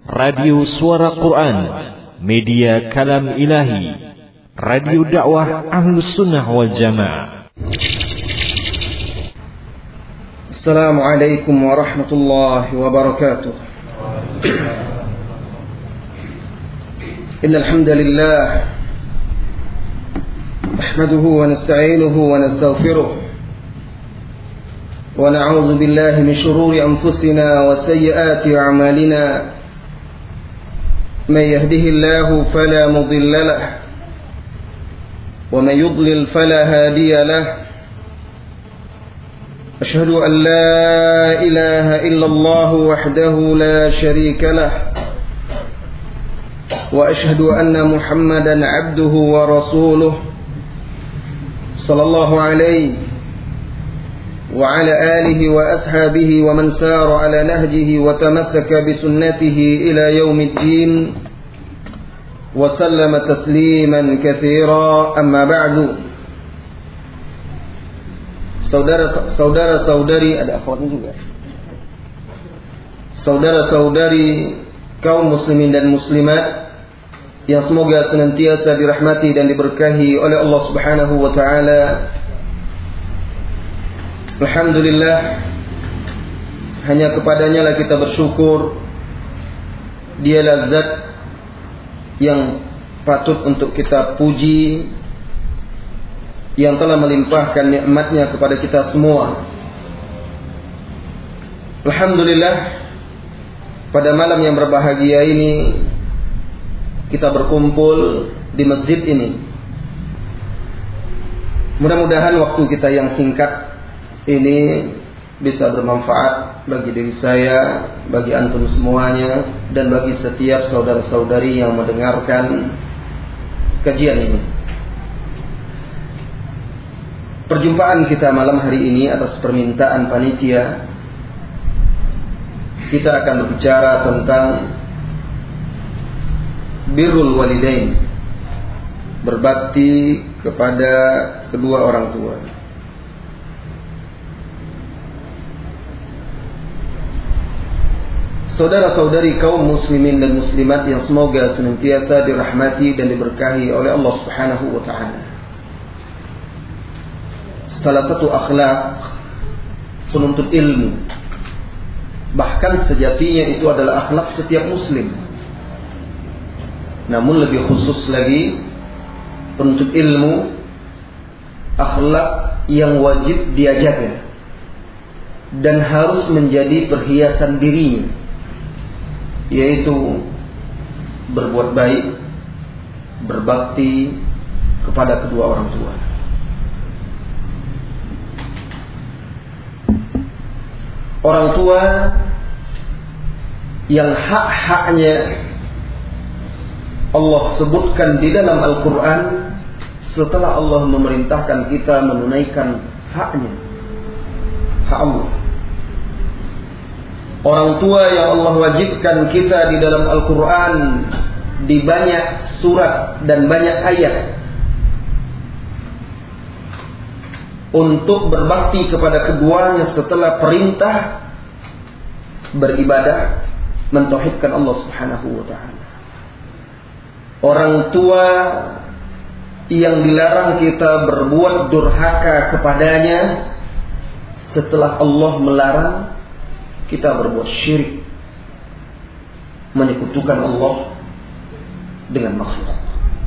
Radio Suara Quran, media kalam ilahi, radio dakwah Ahlus Sunnah wal Jamaah. Assalamualaikum warahmatullahi wabarakatuh. Innal hamdalillah nahmaduhu wa nasta'inuhu wa nastaghfiruh wa na'udzu billahi min shururi anfusina wa sayyiati a'malina. من يهده الله فلا مضل له ومن يضلل فلا هادي له أشهد أن لا إله إلا الله وحده لا شريك له وأشهد أن محمدا عبده ورسوله صلى الله عليه وعلى آله وأصحابه ومن سار على نهجه وتمسك بسنته إلى يوم الدين وسلم تسليما كثيرا. أما بعد. Saudara-saudari, ada akhwatnya juga. Saudara-saudari kaum muslimin dan muslimat yang semoga senantiasa dirahmati dan diberkahi oleh Allah Subhanahu wa taala. Alhamdulillah, hanya kepadanya lah kita bersyukur. Dialah zat yang patut untuk kita puji, yang telah melimpahkan nikmatnya kepada kita semua. Alhamdulillah, pada malam yang berbahagia ini kita berkumpul di masjid ini. Mudah-mudahan waktu kita yang singkat ini bisa bermanfaat bagi diri saya, bagi antum semuanya, dan bagi setiap saudara-saudari yang mendengarkan kajian ini. Perjumpaan kita malam hari ini atas permintaan panitia, kita akan berbicara tentang birrul walidain, berbakti kepada kedua orang tua. Saudara-saudari kaum muslimin dan muslimat yang semoga senantiasa dirahmati dan diberkahi oleh Allah Subhanahu wa taala. Salah satu akhlak penuntut ilmu, bahkan sejatinya itu adalah akhlak setiap muslim. Namun lebih khusus lagi penuntut ilmu, akhlak yang wajib dia jaga dan harus menjadi perhiasan dirinya, yaitu berbuat baik, berbakti kepada kedua orang tua. Orang tua yang hak-haknya Allah sebutkan di dalam Al-Quran setelah Allah memerintahkan kita menunaikan haknya, hak Allah. Orang tua yang Allah wajibkan kita di dalam Al-Quran di banyak surat dan banyak ayat untuk berbakti kepada keduanya setelah perintah beribadah, mentauhidkan Allah Subhanahu wa taala. Orang tua yang dilarang kita berbuat durhaka kepadanya setelah Allah melarang kita berbuat syirik, menyekutukan Allah dengan makhluk.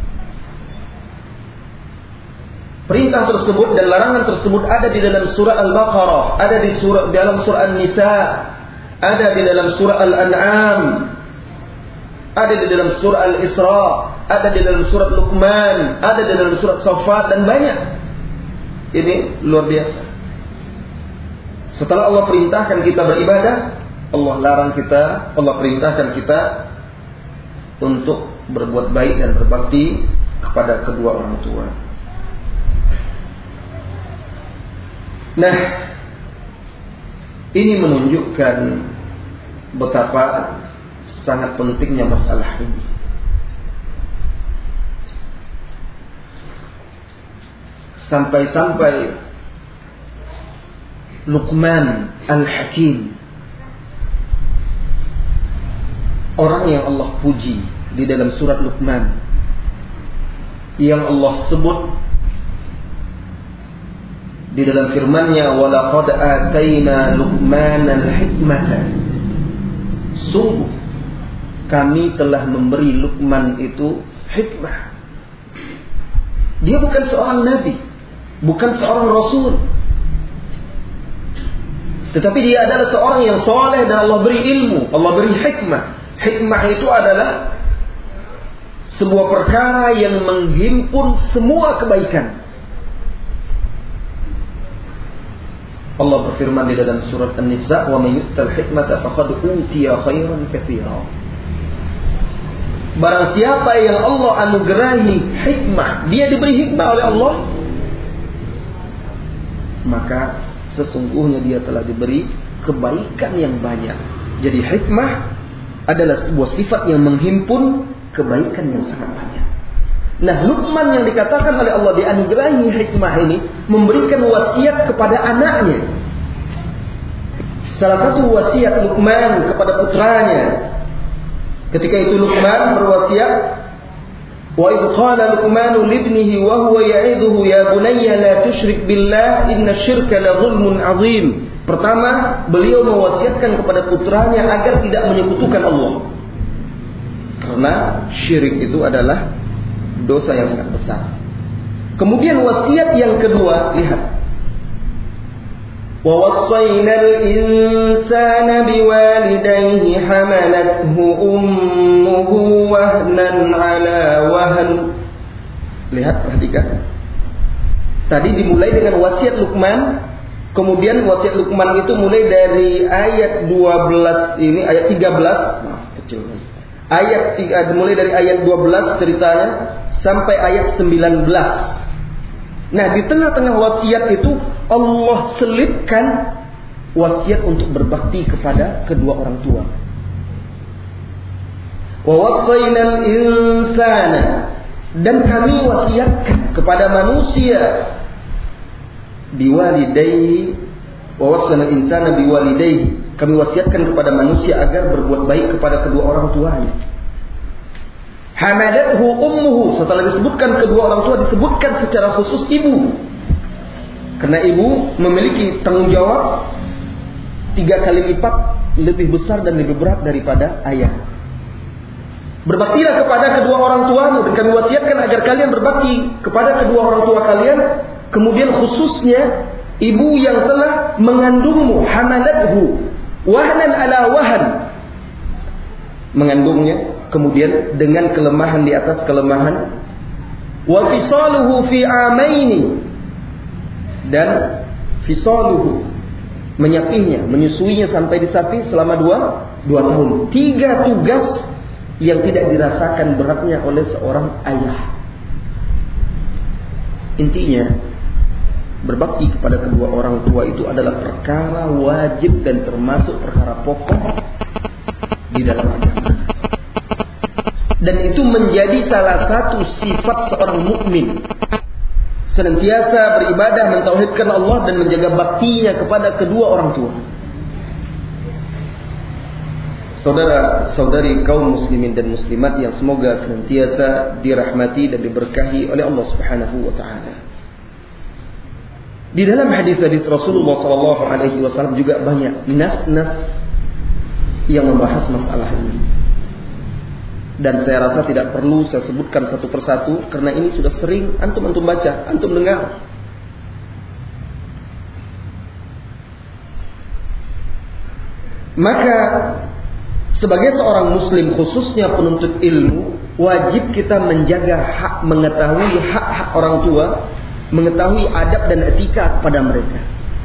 Perintah tersebut dan larangan tersebut ada di dalam surah Al-Baqarah, ada di dalam surah An-Nisa, ada di dalam surah Al-An'am, ada di dalam surah Al-Isra, ada di dalam surat Luqman, ada di dalam surat Saffat, dan banyak. Ini luar biasa. Setelah Allah perintahkan kita beribadah, Allah larang kita, Allah perintahkan kita untuk berbuat baik dan berbakti kepada kedua orang tua. Nah, ini menunjukkan betapa sangat pentingnya masalah ini. Sampai-sampai Luqman Al-Hakim orang yang Allah puji di dalam surat Luqman, yang Allah sebut di dalam firman-Nya, wa laqad atayna Luqmanal hikmata. Sungguh kami telah memberi Luqman itu hikmah. Dia bukan seorang nabi, bukan seorang rasul, tetapi dia adalah seorang yang soleh dan Allah beri ilmu, Allah beri hikmah. Hikmah itu adalah sebuah perkara yang menghimpun semua kebaikan. Allah berfirman di dalam surat An-Nisa, wa may yu'tal hikmata faqad utiya khairan katsiran. Barang siapa yang Allah anugerahi hikmah, dia diberi hikmah oleh Allah, maka sesungguhnya dia telah diberi kebaikan yang banyak. Jadi hikmah adalah sebuah sifat yang menghimpun kebaikan yang sangat banyak. Nah, Luqman yang dikatakan oleh Allah dianugerahi hikmah ini memberikan wasiat kepada anaknya. Salah satu wasiat Luqman kepada putranya, ketika itu Luqman berwasiat, wa idh qala Luqmanu libnihi wa huwa ya'iduhu ya bunayya la tusyrik billah inna syirka la zulmun 'adzim. Pertama, beliau mewasiatkan kepada putranya agar tidak menyekutukan Allah, karena syirik itu adalah dosa yang sangat besar. Kemudian wasiat yang kedua, lihat, wa wassaynal insana biwalidayhi hamalathu ummuhu wahnan ala wahn. Lihat, perhatikan. Tadi dimulai dengan wasiat Luqman, kemudian wasiat Luqman itu mulai dari ayat 12 ini, ayat 13, maaf kecil. Mulai dari ayat 12 ceritanya sampai ayat 19. Nah, di tengah-tengah wasiat itu Allah selipkan wasiat untuk berbakti kepada kedua orang tua. Wa wassaynal insana, dan kami wasiatkan kepada manusia, biwalidayhi, wa wassaynal insana biwalidayhi, kami wasiatkan kepada manusia agar berbuat baik kepada kedua orang tuanya. Hamadathu ummuhu, setelah disebutkan kedua orang tua, disebutkan secara khusus ibu, karena ibu memiliki tanggung jawab 3 kali lipat lebih besar dan lebih berat daripada ayah. Berbaktilah kepada kedua orang tuamu, dan kami wasiatkan agar kalian berbakti kepada kedua orang tua kalian. Kemudian khususnya ibu yang telah mengandungmu, hamalathu wahnan ala wahn, mengandungnya kemudian dengan kelemahan di atas kelemahan. Wa fisaluhu fi amaini, dan fisaluhu menyapihnya, menyusuinya sampai disapi selama 2 tahun. 3 tugas yang tidak dirasakan beratnya oleh seorang ayah. Intinya, berbakti kepada kedua orang tua itu adalah perkara wajib dan termasuk perkara pokok di dalam agama. Dan itu menjadi salah satu sifat seorang mukmin, senantiasa beribadah, mentauhidkan Allah dan menjaga baktinya kepada kedua orang tua. Saudara-saudari kaum muslimin dan muslimat yang semoga senantiasa dirahmati dan diberkahi oleh Allah Subhanahu wa taala. Di dalam hadis-hadis Rasulullah sallallahu alaihi wasallam juga banyak nas-nas yang membahas masalah ini. Dan saya rasa tidak perlu saya sebutkan satu persatu, karena ini sudah sering antum baca, antum dengar. Maka sebagai seorang muslim, khususnya penuntut ilmu, wajib kita menjaga hak, mengetahui hak-hak orang tua, mengetahui adab dan etika kepada mereka.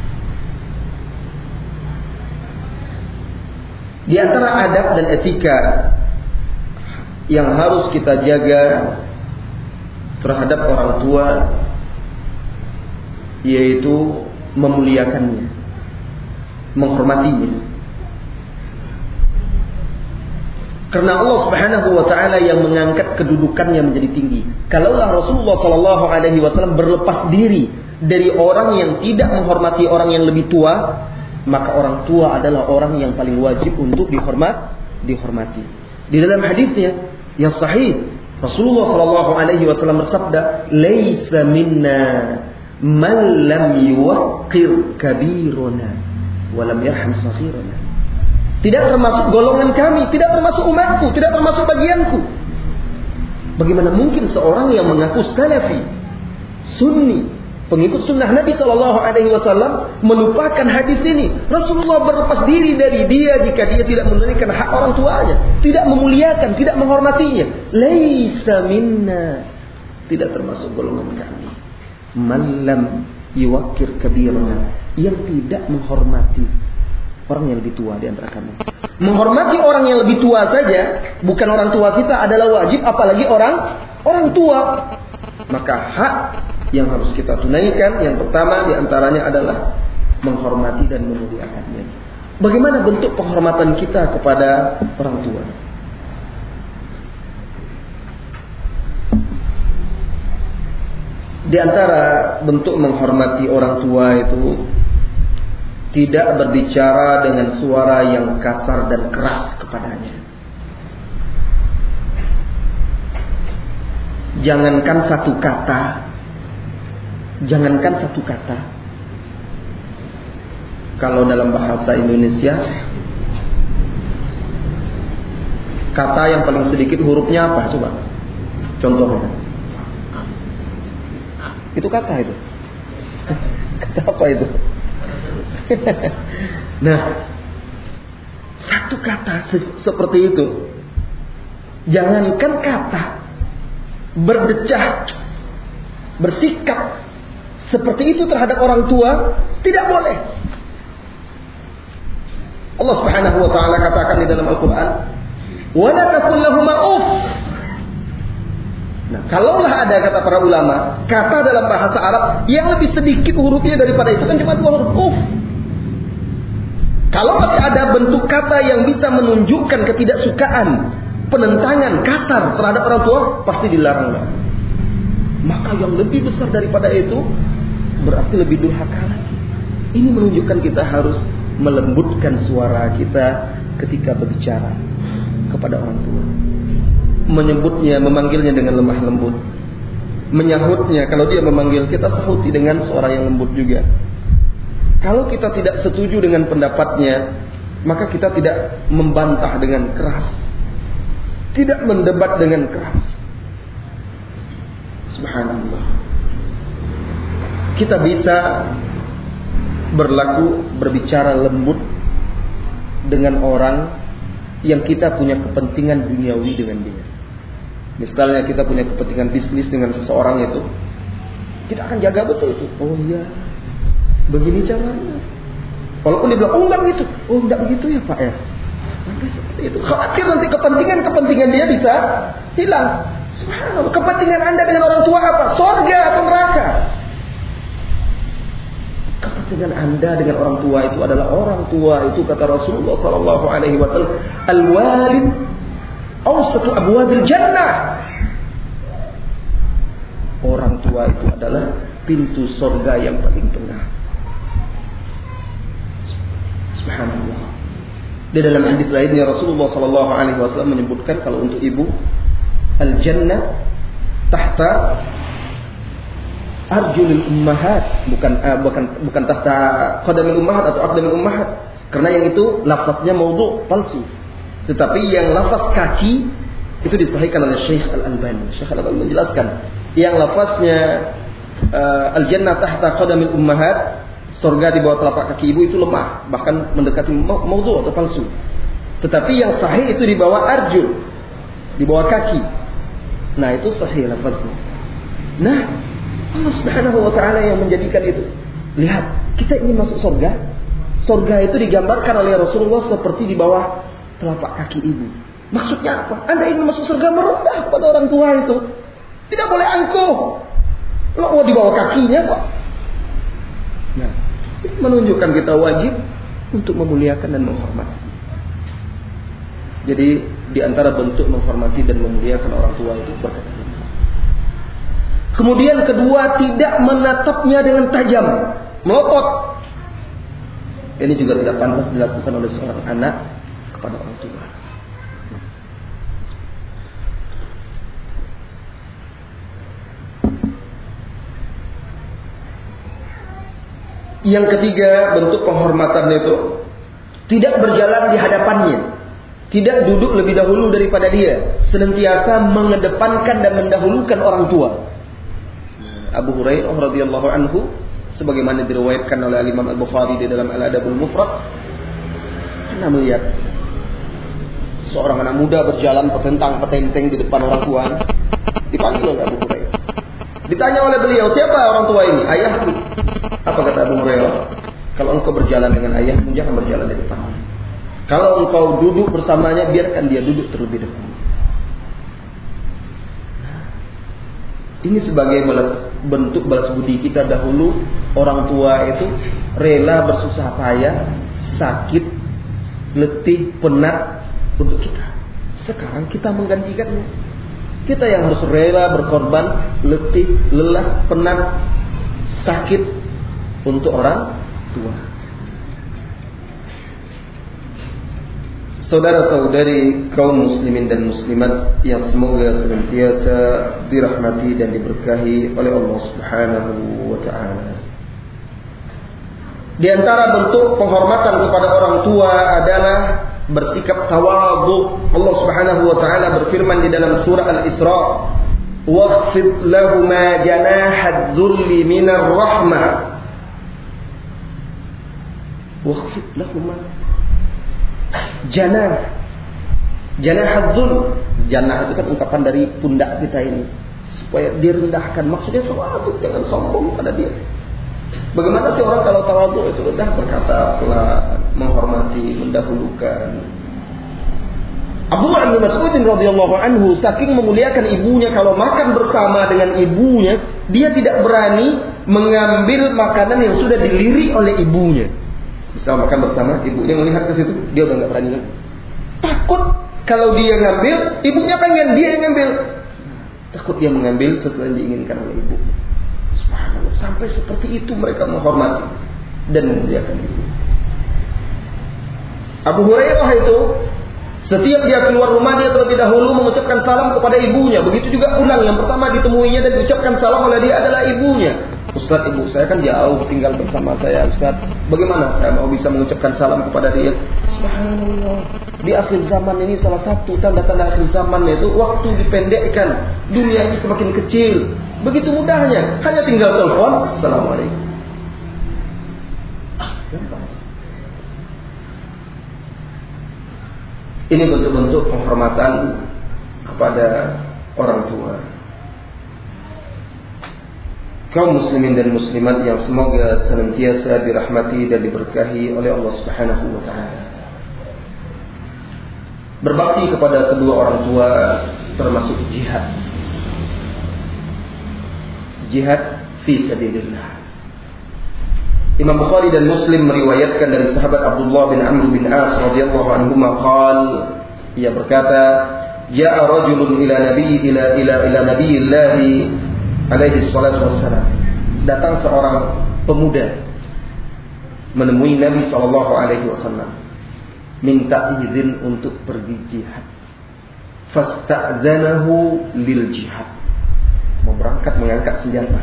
Di antara adab dan etika yang harus kita jaga terhadap orang tua, yaitu memuliakannya, menghormatinya. Karena Allah Subhanahu wa taala yang mengangkat kedudukannya menjadi tinggi. Kalaulah Rasulullah sallallahu alaihi wasallam berlepas diri dari orang yang tidak menghormati orang yang lebih tua, maka orang tua adalah orang yang paling wajib untuk dihormati. Di dalam hadisnya yang sahih, Rasulullah sallallahu alaihi wasallam bersabda, "Laisa minna man lam yuwaqqir kabirana wa lam yarham saghirana." Tidak termasuk golongan kami, tidak termasuk umatku, tidak termasuk bagianku. Bagaimana mungkin seorang yang mengaku salafi, sunni, pengikut sunnah Nabi sallallahu alaihi wasallam melupakan hadis ini? Rasulullah berlepas diri dari dia jika dia tidak menunaikan hak orang tuanya, tidak memuliakan, tidak menghormatinya. Laisa minna, tidak termasuk golongan kami. Man lam yuwaqqir kabirana, yang tidak menghormati orang yang lebih tua di antara kami. Menghormati orang yang lebih tua saja, bukan orang tua kita, adalah wajib, apalagi orang tua. Maka hak yang harus kita tunaikan, yang pertama diantaranya adalah menghormati dan memuliakannya. Bagaimana bentuk penghormatan kita kepada orang tua? Di antara bentuk menghormati orang tua itu tidak berbicara dengan suara yang kasar dan keras kepadanya. Jangankan satu kata. Kalau dalam bahasa Indonesia, kata yang paling sedikit hurufnya apa? Coba contohnya. Itu kata itu. Kata apa itu? Nah, satu kata seperti itu. Jangankan kata, berdecah, bersikap seperti itu terhadap orang tua tidak boleh. Allah Subhanahu wa taala katakan di dalam Al-Qur'an, "Wa la taqul lahumā uff." Nah, kalaulah ada kata para ulama, kata dalam bahasa Arab yang lebih sedikit hurufnya daripada itu kan cuma 2 huruf, uff. Kalau masih ada bentuk kata yang bisa menunjukkan ketidaksukaan, penentangan kasar terhadap orang tua, pasti dilarang. Maka yang lebih besar daripada itu berarti lebih durhaka lagi. Ini menunjukkan kita harus melembutkan suara kita ketika berbicara kepada orang tua. Menyebutnya, memanggilnya dengan lemah lembut. Menyahutnya, kalau dia memanggil kita sahuti dengan suara yang lembut juga. Kalau kita tidak setuju dengan pendapatnya, maka kita tidak membantah dengan keras, tidak mendebat dengan keras. Subhanallah. Kita bisa berbicara lembut dengan orang yang kita punya kepentingan duniawi dengan dia. Misalnya kita punya kepentingan bisnis dengan seseorang itu, kita akan jaga betul itu. Oh iya, begini caranya. Walaupun dia bilang, oh enggak begitu. Oh enggak begitu ya Pak ya. Sampai seperti itu. Khawatir nanti kepentingan dia bisa hilang. Subhanallah. Kepentingan Anda dengan orang tua apa? Surga atau neraka? Kepentingan Anda dengan orang tua itu adalah orang tua itu, kata Rasulullah sallallahu alaihi wasallam, al-walid awsatu abwabil jannah. Orang tua itu adalah pintu surga yang paling tengah. Subhanallah. Di dalam hadis lainnya Rasulullah sallallahu alaihi wasallam menyebutkan kalau untuk ibu, al-jannah tahta arjulil ummahat, bukan tahta qadamil ummahat atau aqdamil ummahat, karena yang itu lafaznya maudhu, palsu. Tetapi yang lafaz kaki itu disahihkan oleh Syekh Al-Albani. Syekh Al-Albani menjelaskan yang lafaznya al-jannah tahta qadamil ummahat, surga di bawah telapak kaki ibu, itu lemah, bahkan mendekati maudhu atau palsu. Tetapi yang sahih itu di bawah arjul, di bawah kaki. Nah, itu sahih lafaznya. Nah, Allah Subhanahu wa taala yang menjadikan itu. Lihat, kita ingin masuk surga. Surga itu digambarkan oleh Rasulullah seperti di bawah telapak kaki ibu. Maksudnya apa? Anda ingin masuk surga, merendah kepada orang tua itu. Tidak boleh angkuh. Lo mau di bawah kakinya kok. Nah, ini menunjukkan kita wajib untuk memuliakan dan menghormati. Jadi di antara bentuk menghormati dan memuliakan orang tua itu berkata. Kemudian kedua, tidak menatapnya dengan tajam, melotot. Ini juga tidak pantas dilakukan oleh seorang anak kepada orang tua. Yang ketiga, bentuk penghormatan itu tidak berjalan di hadapannya, tidak duduk lebih dahulu daripada dia, senantiasa mengedepankan dan mendahulukan orang tua. Abu Hurairah radhiyallahu anhu, sebagaimana diriwayatkan oleh Imam Al-Bukhari di dalam Al-Adabul Mufrad, pernah melihat seorang anak muda berjalan petentang-petenteng di depan orang tua. Dipanggil oleh Abu Hurairah. Ditanya oleh beliau, siapa orang tua ini? Ayahku. Apa kata Abu Hurairah? Kalau engkau berjalan dengan ayahmu, jangan berjalan di depan. Kalau engkau duduk bersamanya, biarkan dia duduk terlebih dahulu. Ini sebagai bentuk balas budi kita dahulu. Orang tua itu rela bersusah payah, sakit, letih, penat untuk kita. Sekarang kita menggantikannya. Kita yang harus rela berkorban, letih, lelah, penat, sakit untuk orang tua. Saudara-saudari kaum muslimin dan muslimat yang semoga senantiasa dirahmati dan diberkahi oleh Allah Subhanahu wa taala. Di antara bentuk penghormatan kepada orang tua adalah bersikap tawadhu. Allah Subhanahu wa taala berfirman di dalam surah Al-Isra, "Wakhfid lahumā janāha adh-dhulli minar rahmah." Wakhfid lahumā janāha adh-dhull. Janah itu kan ungkapan dari pundak kita ini, supaya direndahkan. Maksudnya tawadhu, jangan sombong pada dia. Bagaimana sih orang kalau tawadhu itu rendah, berkata pelan, menghormati, mendahulukan. Abdullah bin Mas'ud radhiyallahu anhu saking memuliakan ibunya, kalau makan bersama dengan ibunya, dia tidak berani mengambil makanan yang sudah dilirik oleh ibunya. Misal makan bersama, ibunya melihat ke situ, dia udah enggak berani lagi. Takut kalau dia ngambil, ibunya pengen dia yang ngambil. Takut dia mengambil sesuai yang diinginkan oleh ibu. Sampai seperti itu mereka menghormati dan memuliakan ibu. Abu Hurairah itu setiap dia keluar rumah, dia terlebih dahulu mengucapkan salam kepada ibunya. Begitu juga pulang, yang pertama ditemuinya dan diucapkan salam oleh dia adalah ibunya. Ustaz, ibu saya kan jauh tinggal bersama saya, Ustaz. Bagaimana saya mau bisa mengucapkan salam kepada dia? Subhanallah. Di akhir zaman ini salah satu tanda-tanda akhir zaman itu waktu dipendekkan, dunia ini semakin kecil. Begitu mudahnya, hanya tinggal telepon, assalamualaikum. Gampang. Ini bentuk-bentuk penghormatan kepada orang tua. Kaum muslimin dan muslimat yang semoga senantiasa dirahmati dan diberkahi oleh Allah Subhanahu wa taala. Berbakti kepada kedua orang tua termasuk jihad. Jihad fi sabilillah. Imam Bukhari dan Muslim meriwayatkan dari sahabat Abdullah bin Amr bin As radhiyallahu anhu qala, ia berkata, ja'a rajulun ila nabiyillah alaihi salatu wassalam. Datang seorang pemuda menemui Nabi sallallahu alaihi wasallam, minta izin untuk pergi jihad. Fasta'dzanahu lil jihad, mau berangkat mengangkat senjata.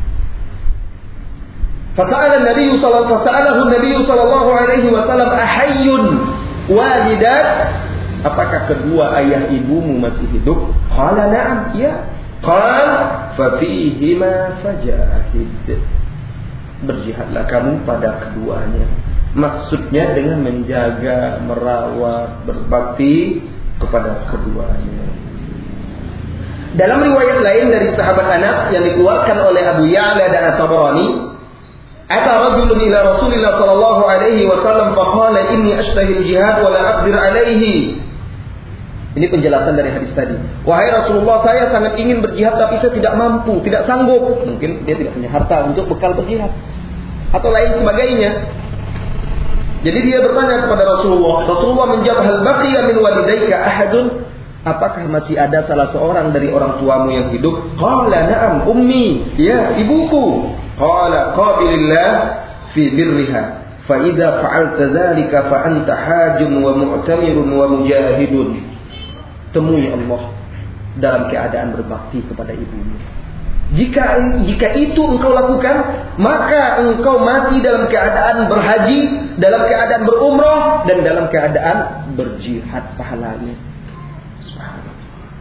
Fasa'alahu Nabi sallallahu alaihi wasallam, ahayyun walidat, apakah kedua ayah ibumu masih hidup? Qala na'am, ya. Qala fa fihima fajahid, berjihadlah kamu pada keduanya. Maksudnya dengan menjaga, merawat, berbakti kepada keduanya. Dalam riwayat lain dari sahabat Anas yang dikeluarkan oleh Abu Ya'la dan At-Tabarani, ata rajulun ila Rasulillah sallallahu alaihi wasallam faqala inni ashtahi al-jihad wa la aqdir alaihi. Ini penjelasan dari hadis tadi. Wahai Rasulullah, saya sangat ingin berjihad tapi saya tidak mampu, tidak sanggup. Mungkin dia tidak punya harta untuk bekal berjihad atau lain sebagainya. Jadi dia bertanya kepada Rasulullah. Rasulullah menjawab, hal baqiya min walidayka ahadun, apakah masih ada salah seorang dari orang tuamu yang hidup? Qala na'am ummi, ya ibuku. Qala qabilillah fi birriha, fa idza fa'alta dzalika fa anta hajun wa mu'tamirun wa mujahidun. Temui Allah dalam keadaan berbakti kepada ibumu. Jika itu engkau lakukan, maka engkau mati dalam keadaan berhaji, dalam keadaan berumrah, dan dalam keadaan berjihad pahalanya. Subhanallah.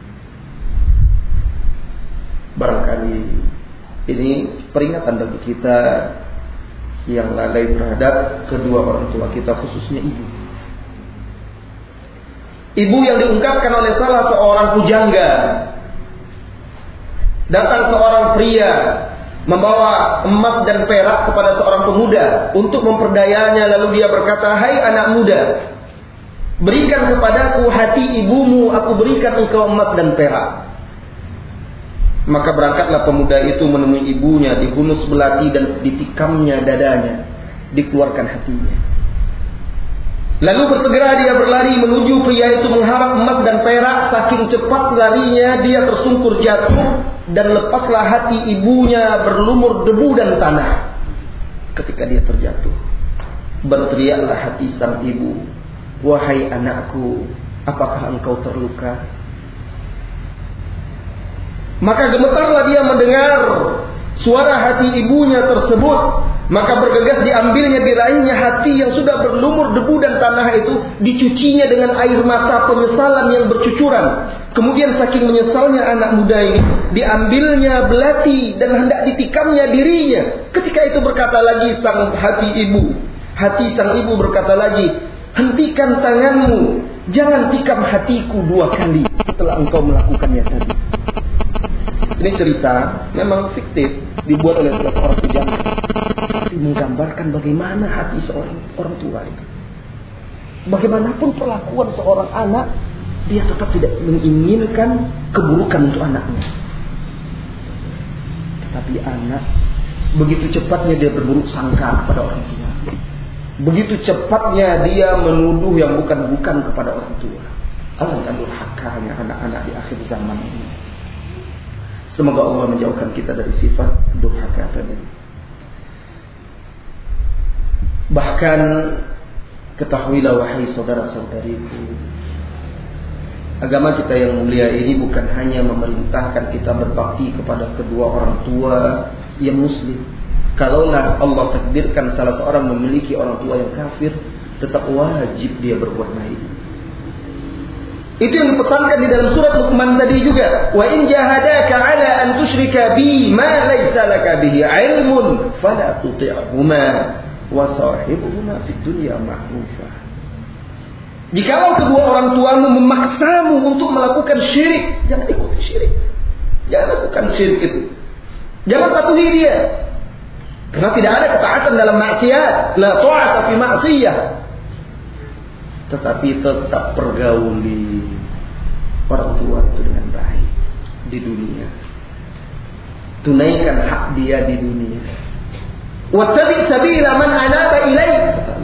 Barangkali ini peringatan bagi kita yang lalai terhadap kedua orang tua kita, khususnya ibu. Ibu yang diungkapkan oleh salah seorang pujangga. Datang seorang pria membawa emas dan perak kepada seorang pemuda untuk memperdayanya, lalu dia berkata, "Hai anak muda, berikan kepadaku hati ibumu, aku berikan engkau emas dan perak." Maka berangkatlah pemuda itu menemui ibunya, dihunus belati dan ditikamnya dadanya, dikeluarkan hatinya. Lalu bersegera dia berlari menuju pria itu mengharap emas dan perak. Saking cepat larinya dia tersungkur jatuh dan lepaslah hati ibunya berlumur debu dan tanah. Ketika dia terjatuh, berteriaklah hati sang ibu, "Wahai anakku, apakah engkau terluka?" Maka gemetarlah dia mendengar suara hati ibunya tersebut. Maka bergegas diambilnya, diraihnya hati yang sudah berlumur debu dan tanah itu, dicucinya dengan air mata penyesalan yang bercucuran. Kemudian saking menyesalnya anak muda ini, diambilnya belati dan hendak ditikamnya dirinya. Ketika itu berkata lagi hati sang ibu berkata lagi, "Hentikan tanganmu, jangan tikam hatiku 2 kali setelah engkau melakukannya tadi." Ini cerita memang fiktif, dibuat oleh salah seorang pujangga, tapi menggambarkan bagaimana hati seorang orang tua itu. Bagaimanapun perlakuan seorang anak, dia tetap tidak menginginkan keburukan untuk anaknya. Tetapi anak, begitu cepatnya dia berburuk sangka kepada orang tua. Begitu cepatnya dia menuduh yang bukan-bukan kepada orang tua. Alangkah durhakanya anak-anak di akhir zaman ini. Semoga Allah menjauhkan kita dari sifat durhaka tadi. Bahkan ketahuilah wahai saudara-saudariku, agama kita yang mulia ini bukan hanya memerintahkan kita berbakti kepada kedua orang tua yang muslim. Kalaulah Allah takdirkan salah seorang memiliki orang tua yang kafir, tetap wajib dia berbuat baik. Itu yang dipesankan di dalam surat Luqman tadi juga. Wa in jahadaka ala an tusyrika bi ma laysa laka bihi ilmun fala tuti'huma wa sahibuhuma fid dunya ma'rufa. Jikalau kedua orang tuamu memaksamu untuk melakukan syirik, jangan ikuti syirik. Jangan lakukan syirik itu. Jangan patuhi dia. Karena tidak ada ketaatan dalam maksiat. La ta'ata fi ma'siyah. Tetapi tetap pergauli orang tua itu dengan baik di dunia. Tunaikan hak dia di dunia. Wattabi' sabila man anaba ilaik.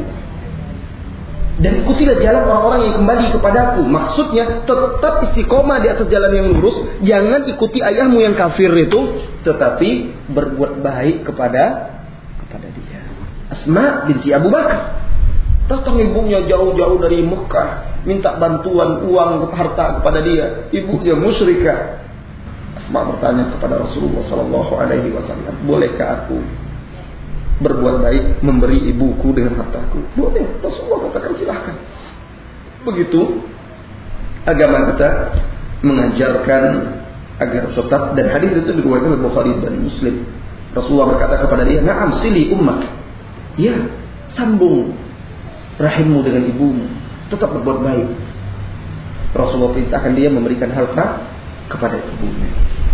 Dan ikutilah jalan orang-orang yang kembali kepadaku. Maksudnya tetap istiqomah di atas jalan yang lurus. Jangan ikuti ayahmu yang kafir itu, tetapi berbuat baik kepada dia. Asma binti Abu Bakar. Datang ibunya jauh-jauh dari Mekah, minta bantuan uang harta kepada dia. Ibunya musyrikah. Asma bertanya kepada Rasulullah sallallahu alaihi wasallam, "Bolehkah aku berbuat baik memberi ibuku dengan hartaku?" Boleh. Rasulullah katakan silahkan. Begitu agama kita mengajarkan agar tetap, dan hadis itu diriwayatkan oleh Bukhari dan Muslim. Rasulullah berkata kepada dia, "Na'am sili ummak." Ya, sambung rahimmu dengan ibumu, tetap berbuat baik. Rasulullah perintahkan dia memberikan harta kepada ibunya.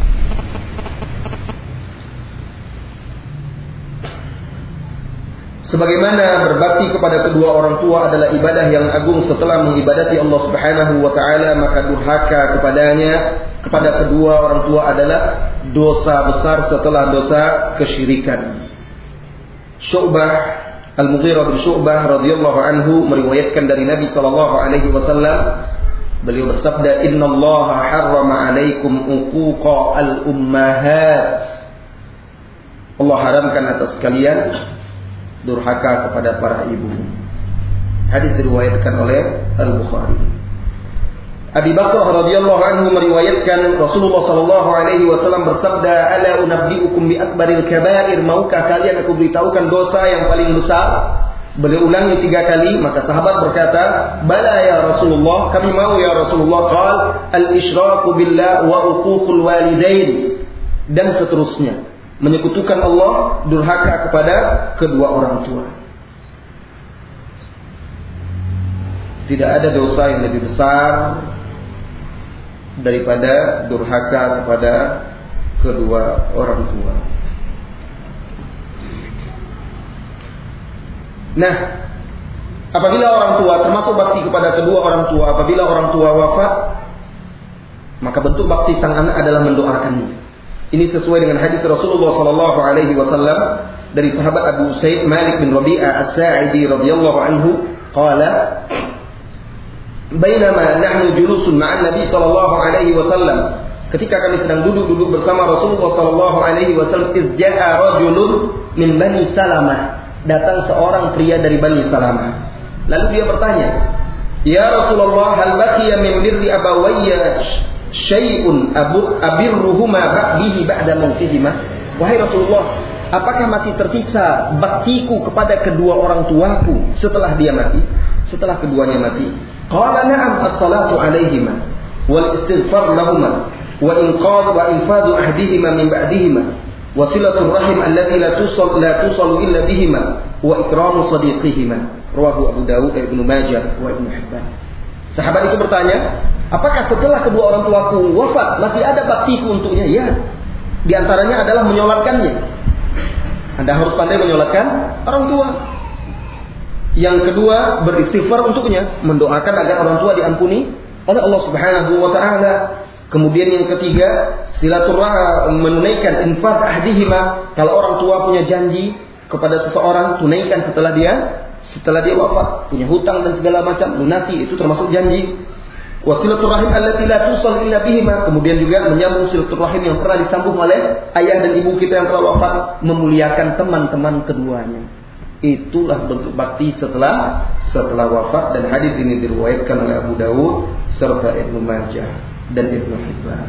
Sebagaimana berbakti kepada kedua orang tua adalah ibadah yang agung setelah mengibadati Allah Subhanahu wa taala, maka durhaka kepada kedua orang tua adalah dosa besar setelah dosa kesyirikan. Syu'bah Al-Mughirah bin Syu'bah radhiyallahu anhu meriwayatkan dari Nabi sallallahu alaihi wasallam, beliau bersabda, "Innallaha harrama 'alaikum uquqa al-ummahat." Allah haramkan atas kalian durhaka kepada para ibu. Hadis diriwayatkan oleh Al-Bukhari. Abi Bakar radhiyallahu anhu meriwayatkan Rasulullah sallallahu alaihi wasallam bersabda, "Ala unabbiukum bi akbaril kabair?" Maukah kalian aku beritahukan dosa yang paling besar? Beliau ulangi 3 kali, maka sahabat berkata, "Bala ya Rasulullah, kami mau ya Rasulullah." Qal, "Al-isyraku billah wa uququl walidain." Dan seterusnya, menyekutukan Allah, durhaka kepada kedua orang tua. Tidak ada dosa yang lebih besar daripada durhaka kepada kedua orang tua. Nah, apabila orang tua, termasuk bakti kepada kedua orang tua, apabila orang tua wafat, maka bentuk bakti sang anak adalah mendoakannya. Ini sesuai dengan hadis Rasulullah sallallahu alaihi wasallam dari sahabat Abu Sa'id Malik bin Rabi'ah As-Sa'idi radhiyallahu anhu, qala, "Bainama nahnu julusun ma'an Nabi sallallahu alaihi wasallam." Ketika kami sedang duduk bersama Rasulullah sallallahu alaihi wasallam, izja'a rajulun min Bani Salamah. Datang seorang pria dari Bani Salamah. Lalu dia bertanya, "Ya Rasulullah, hal baqiya min birri abawayya syai'un abirruhuma bihi ba'da mautihima?" Wahai Rasulullah, apakah masih tersisa baktiku kepada kedua orang tuaku setelah dia mati? Setelah keduanya mati? Qala na'am, as-salatu 'alaihima wal istighfar lahumā wa inqadh wa infadhu ahdihima min ba'dihima wasilatul rahim allati la tusalu illa bihima wa ikramu sadiqihima. Rawahu Abu Dawud, Ibnu Majah, wa Ibnu Hibban. Sahabat itu bertanya, apakah setelah kedua orang tuaku wafat masih ada baktiku untuknya? Ya. Di antaranya adalah menyolatkannya. Anda harus pandai menyolatkan orang tua. Yang kedua, beristighfar untuknya, mendoakan agar orang tua diampuni oleh Allah Subhanahu wa taala. Kemudian yang ketiga, silaturahim, menunaikan infaq ahdihima. Kalau orang tua punya janji kepada seseorang, tunaikan setelah dia wafat. Punya hutang dan segala macam, lunasi, itu termasuk janji. Wasilaturahim allati la tusal illa bihima. Kemudian juga menyambung silaturahim yang pernah disambung oleh ayah dan ibu kita yang telah wafat, memuliakan teman-teman keduanya. Itulah bentuk bakti setelah wafat, dan hadis ini diriwayatkan oleh Abu Dawud serta Ibnu Majah dan Ibnu Hibban.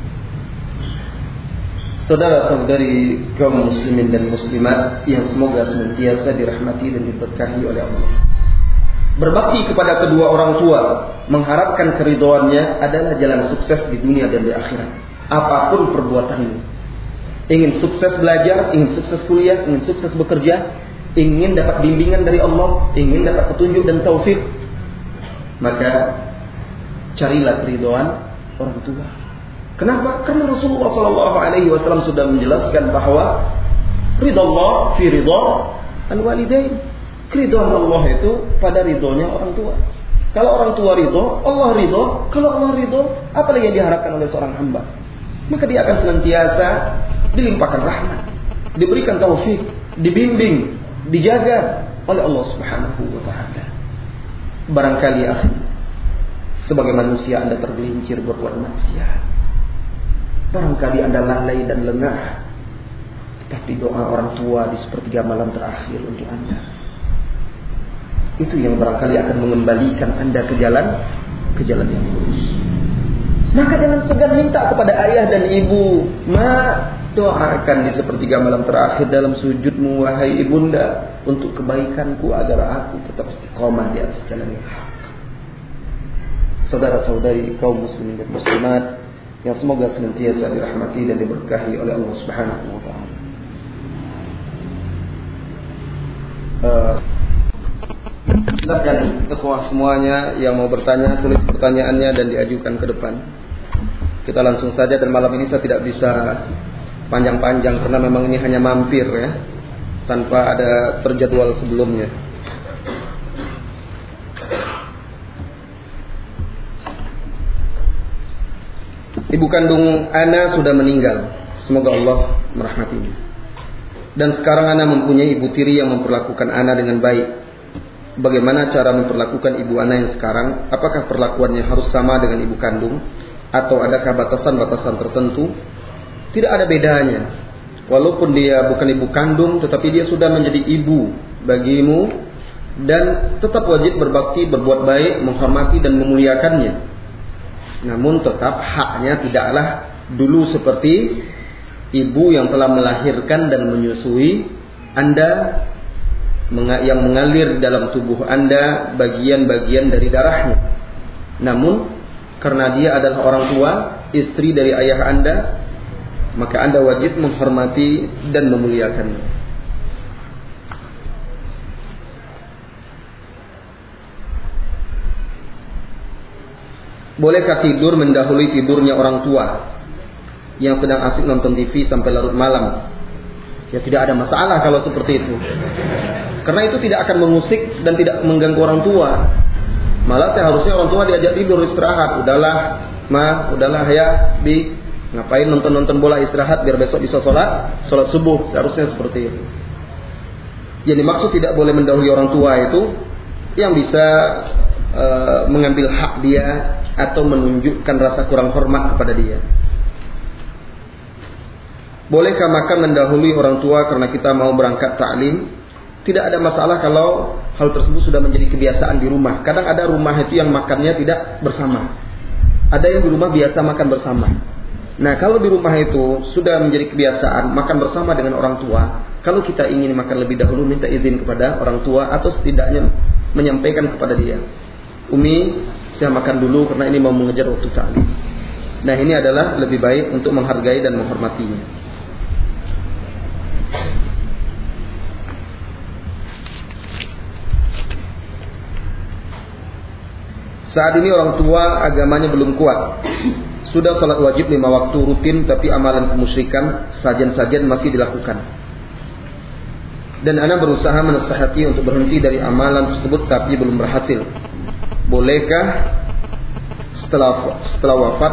Saudara-saudari kaum muslimin dan muslimat yang semoga senantiasa dirahmati dan diberkahi oleh Allah. Berbakti kepada kedua orang tua, mengharapkan keridhoannya adalah jalan sukses di dunia dan di akhirat. Apapun perbuatanmu. Ingin sukses belajar, ingin sukses kuliah, ingin sukses bekerja, ingin dapat bimbingan dari Allah, ingin dapat petunjuk dan taufik, maka carilah keridhaan orang tua. Kenapa? Karena Rasulullah SAW sudah menjelaskan bahwa ridha Allah fi ridha al-walidain. Keridhaan Allah itu pada ridhonya orang tua. Kalau orang tua ridho, Allah ridho. Kalau Allah ridho, apa lagi yang diharapkan oleh seorang hamba? Maka dia akan senantiasa dilimpahkan rahmat, diberikan taufik, dibimbing, dijaga oleh Allah Subhanahu wa taala. Barangkali akhi, sebagai manusia Anda tergelincir berbuat maksiat. Barangkali Anda lalai dan lengah. Tetapi doa orang tua di sepertiga malam terakhir untuk Anda, itu yang barangkali akan mengembalikan Anda ke jalan yang lurus. Maka jangan segan minta kepada ayah dan ibu. Doakan di sepertiga malam terakhir dalam sujudmu, wahai ibunda, untuk kebaikanku agar aku tetap istiqomah di atas jalan yang hak. Saudara-saudari kaum muslimin dan muslimat yang semoga senantiasa dirahmati dan diberkahi oleh Allah Subhanahu wa taala. Silakan ikhwah semuanya yang mau bertanya, tulis pertanyaannya dan diajukan ke depan. Kita langsung saja, dan malam ini saya tidak bisa panjang-panjang karena memang ini hanya mampir ya, tanpa ada terjadwal sebelumnya. Ibu kandung Ana sudah meninggal, semoga Allah merahmatinya. Dan sekarang Ana mempunyai ibu tiri yang memperlakukan Ana dengan baik. Bagaimana cara memperlakukan ibu Ana yang sekarang? Apakah perlakuannya harus sama dengan ibu kandung, atau adakah batasan-batasan tertentu? Tidak ada bedanya. Walaupun dia bukan ibu kandung, tetapi dia sudah menjadi ibu bagimu, dan tetap wajib berbakti, berbuat baik, menghormati dan memuliakannya. Namun tetap haknya tidaklah dulu seperti ibu yang telah melahirkan dan menyusui Anda, yang mengalir dalam tubuh Anda bagian-bagian dari darahnya. Namun karena dia adalah orang tua, istri dari ayah Anda, maka Anda wajib menghormati dan memuliakannya. Bolehkah tidur mendahului tidurnya orang tua yang sedang asik nonton TV sampai larut malam? Ya tidak ada masalah kalau seperti itu. Karena itu tidak akan mengusik dan tidak mengganggu orang tua. Malah seharusnya orang tua diajak tidur, istirahat. Udahlah ya, ngapain nonton bola, istirahat biar besok bisa sholat subuh. Seharusnya seperti itu. Jadi maksud tidak boleh mendahului orang tua itu yang bisa mengambil hak dia atau menunjukkan rasa kurang hormat kepada dia. Bolehkah makan mendahului orang tua karena kita mau berangkat ta'lim? Tidak ada masalah kalau hal tersebut sudah menjadi kebiasaan di rumah. Kadang ada rumah itu yang makannya tidak bersama. Ada yang di rumah biasa makan bersama. Nah, kalau di rumah itu sudah menjadi kebiasaan makan bersama dengan orang tua, kalau kita ingin makan lebih dahulu, minta izin kepada orang tua atau setidaknya menyampaikan kepada dia, Umi, saya makan dulu karena ini mau mengejar waktu ta'lim. Nah, ini adalah lebih baik untuk menghargai dan menghormatinya. Saat ini orang tua agamanya belum kuat. Sudah salat wajib 5 waktu rutin, tapi amalan kemusyrikan, sajian-sajian masih dilakukan. Dan ana berusaha menasihati untuk berhenti dari amalan tersebut, tapi belum berhasil. Bolehkah setelah wafat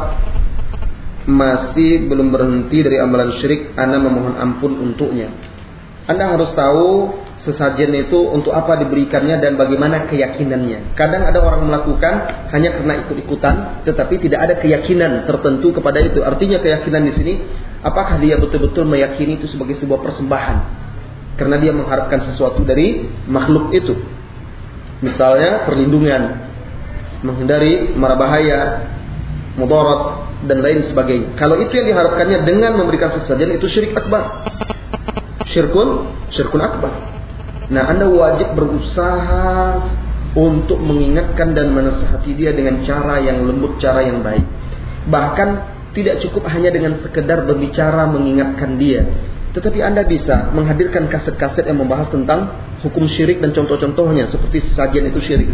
masih belum berhenti dari amalan syirik? Ana memohon ampun untuknya. Anda harus tahu sesajen itu untuk apa diberikannya dan bagaimana keyakinannya. Kadang ada orang melakukan hanya karena ikut-ikutan, tetapi tidak ada keyakinan tertentu kepada itu. Artinya keyakinan di sini, apakah dia betul-betul meyakini itu sebagai sebuah persembahan? Karena dia mengharapkan sesuatu dari makhluk itu. Misalnya perlindungan, menghindari mara bahaya, mudarat dan lain sebagainya. Kalau itu yang diharapkannya dengan memberikan sesajen, itu syirik akbar. Syirkun akbar. Nah, Anda wajib berusaha untuk mengingatkan dan menasihati dia dengan cara yang lembut, cara yang baik. Bahkan tidak cukup hanya dengan sekedar berbicara mengingatkan dia, tetapi Anda bisa menghadirkan kaset-kaset yang membahas tentang hukum syirik dan contoh-contohnya seperti sesajen itu syirik.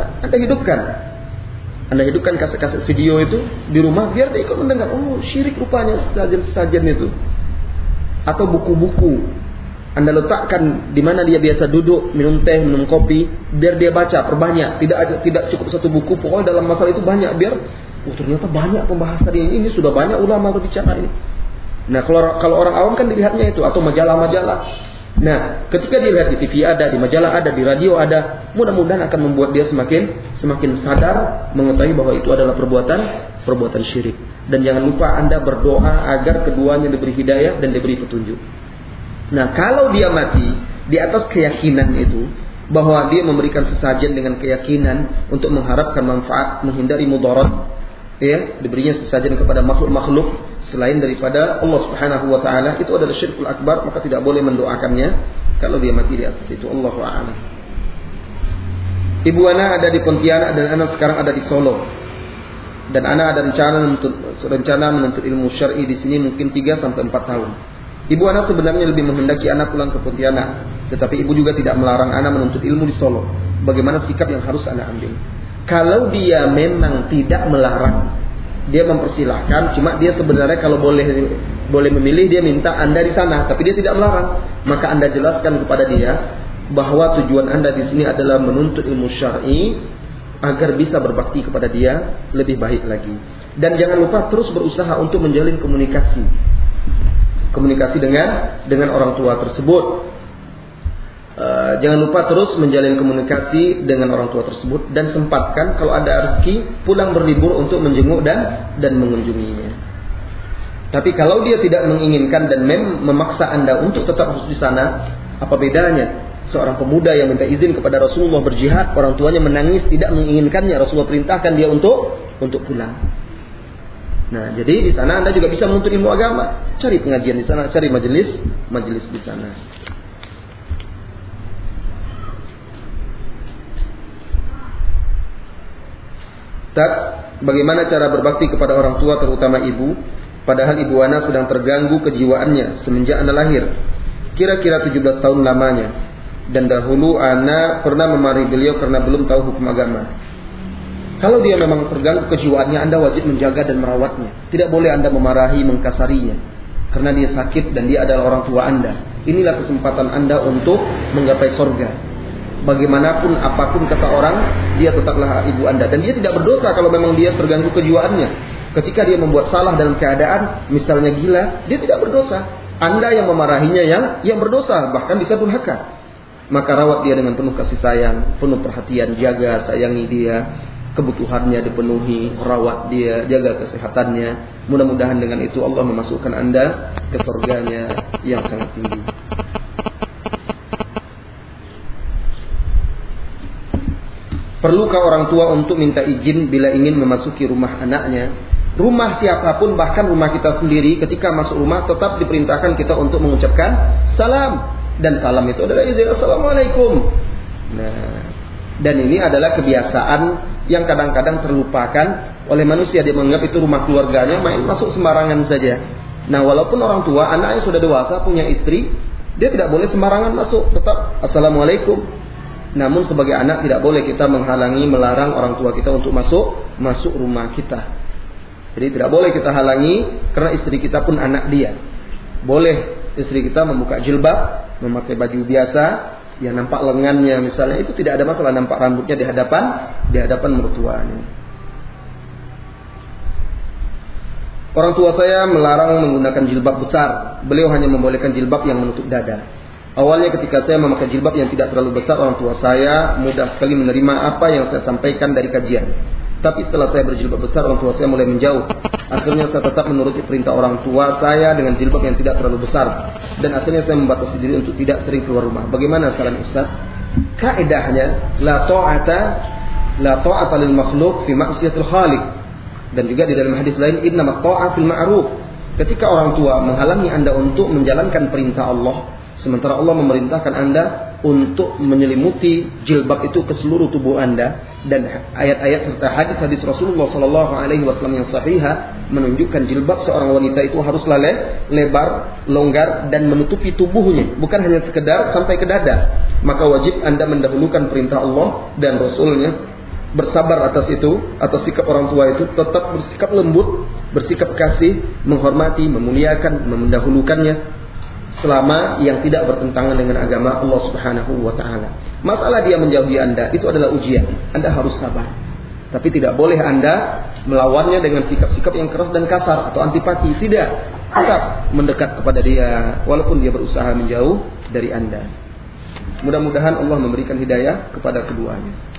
Anda hidupkan kaset-kaset video itu di rumah biar dia ikut mendengar. Oh, syirik rupanya sesajen itu. Atau buku-buku Anda letakkan di mana dia biasa duduk, minum teh, minum kopi, biar dia baca perbanyak. Tidak cukup satu buku, pokoknya dalam masalah itu banyak, biar ternyata banyak pembahasan ini sudah banyak ulama berbicara ini. Nah, kalau orang awam kan dilihatnya itu, atau majalah-majalah. Nah, ketika dilihat di TV ada, di majalah ada, di radio ada, mudah-mudahan akan membuat dia semakin sadar mengetahui bahwa itu adalah perbuatan syirik. Dan jangan lupa Anda berdoa agar keduanya diberi hidayah dan diberi petunjuk. Nah, kalau dia mati di atas keyakinan itu, bahwa dia memberikan sesajen dengan keyakinan untuk mengharapkan manfaat, menghindari mudarat, ya, diberinya sesajen kepada makhluk-makhluk selain daripada Allah Subhanahu wa taala, itu adalah syirkul akbar, maka tidak boleh mendoakannya kalau dia mati di atas itu. Allahu a'lam. Ibu ana ada di Pontianak dan ana sekarang ada di Solo. Dan ana ada rencana menuntut ilmu syar'i di sini mungkin 3 sampai 4 tahun. Ibu ana sebenarnya lebih menghendaki ana pulang ke Pontianak, tetapi ibu juga tidak melarang ana menuntut ilmu di Solo. Bagaimana sikap yang harus ana ambil? Kalau dia memang tidak melarang, dia mempersilahkan, cuma dia sebenarnya kalau boleh memilih, dia minta anda di sana, tapi dia tidak melarang, maka anda jelaskan kepada dia bahwa tujuan anda di sini adalah menuntut ilmu syar'i agar bisa berbakti kepada dia lebih baik lagi. Dan jangan lupa terus berusaha untuk menjalin komunikasi dengan orang tua tersebut. Jangan lupa terus menjalin komunikasi dengan orang tua tersebut dan sempatkan kalau ada rezeki pulang berlibur untuk menjenguk dan mengunjunginya. Tapi kalau dia tidak menginginkan dan memaksa anda untuk tetap harus di sana, apa bedanya seorang pemuda yang minta izin kepada Rasulullah berjihad, orang tuanya menangis tidak menginginkannya, Rasulullah perintahkan dia untuk pulang. Nah, jadi di sana Anda juga bisa menuntut ilmu agama. Cari pengajian di sana, cari majelis di sana. Bagaimana cara berbakti kepada orang tua terutama ibu, padahal ibu Ana sedang terganggu kejiwaannya semenjak Ana lahir. Kira-kira 17 tahun lamanya. Dan dahulu Ana pernah memarahi beliau karena belum tahu hukum agama. Kalau dia memang terganggu kejiwaannya, Anda wajib menjaga dan merawatnya. Tidak boleh Anda memarahi, mengkasarinya. Karena dia sakit dan dia adalah orang tua Anda. Inilah kesempatan Anda untuk menggapai surga. Bagaimanapun, apapun kata orang, dia tetaplah ibu Anda. Dan dia tidak berdosa kalau memang dia terganggu kejiwaannya. Ketika dia membuat salah dalam keadaan, misalnya gila, dia tidak berdosa. Anda yang memarahinya yang berdosa, bahkan bisa durhaka. Maka rawat dia dengan penuh kasih sayang, penuh perhatian, jaga, sayangi dia. Kebutuhannya dipenuhi, rawat dia, jaga kesehatannya. Mudah-mudahan dengan itu Allah memasukkan Anda ke surganya yang sangat tinggi. Perlukah orang tua untuk minta izin bila ingin memasuki rumah anaknya? Rumah siapapun, bahkan rumah kita sendiri, ketika masuk rumah tetap diperintahkan kita untuk mengucapkan salam. Dan salam itu adalah izin. Assalamualaikum. Nah, dan ini adalah kebiasaan yang kadang-kadang terlupakan oleh manusia. Dia menganggap itu rumah keluarganya, main masuk sembarangan saja. Nah, walaupun orang tua, anak yang sudah dewasa, punya istri, dia tidak boleh sembarangan masuk. Tetap Assalamualaikum. Namun sebagai anak tidak boleh kita menghalangi, melarang orang tua kita untuk masuk rumah kita. Jadi tidak boleh kita halangi, karena istri kita pun anak dia. Boleh istri kita membuka jilbab, memakai baju biasa, yang nampak lengannya misalnya, itu tidak ada masalah. Nampak rambutnya di hadapan mertuanya. Orang tua saya melarang menggunakan jilbab besar. Beliau hanya membolehkan jilbab yang menutup dada. Awalnya ketika saya memakai jilbab yang tidak terlalu besar, orang tua saya mudah sekali menerima apa yang saya sampaikan dari kajian. Tapi setelah saya berjilbab besar, orang tua saya mulai menjauh. Akhirnya saya tetap menuruti perintah orang tua saya dengan jilbab yang tidak terlalu besar. Dan akhirnya saya membatasi diri untuk tidak sering keluar rumah. Bagaimana saran Ustaz? Kaidahnya la ta'ata lil makhluq fi ma'siyatil khaliq. Dan juga di dalam hadis lain, innamat ta'atu fil ma'ruf. Ketika orang tua menghalangi Anda untuk menjalankan perintah Allah, sementara Allah memerintahkan Anda untuk menyelimuti jilbab itu ke seluruh tubuh Anda, dan ayat-ayat serta hadis-hadis Rasulullah SAW yang sahihah menunjukkan jilbab seorang wanita itu haruslah lebar, longgar dan menutupi tubuhnya, bukan hanya sekedar sampai ke dada. Maka wajib Anda mendahulukan perintah Allah dan Rasulnya, bersabar atas itu, atas sikap orang tua itu, tetap bersikap lembut, bersikap kasih, menghormati, memuliakan, mendahulukannya, selama yang tidak bertentangan dengan agama Allah Subhanahu wa taala. Masalah dia menjauhi Anda itu adalah ujian. Anda harus sabar. Tapi tidak boleh Anda melawannya dengan sikap-sikap yang keras dan kasar atau antipati. Tidak. Tetap mendekat kepada dia walaupun dia berusaha menjauh dari Anda. Mudah-mudahan Allah memberikan hidayah kepada keduanya.